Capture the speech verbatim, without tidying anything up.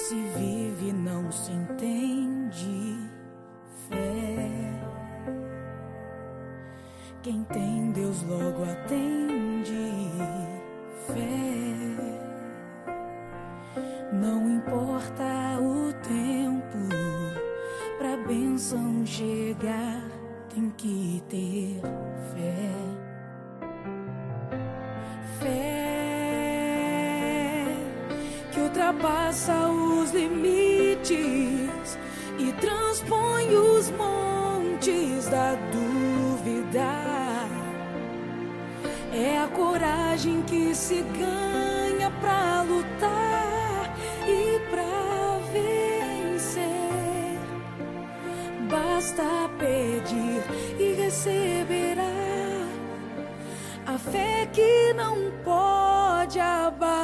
se vive não se entende. Fé, quem tem Deus logo atende. Fé, não importa o tempo, pra bênção chegar tem que ter fé. Fé que ultrapassa os limites e transpõe os montes da dúvida. É a coragem que se ganha pra lutar e pra vencer. Basta pedir e receberá. A fé que não pode abalar.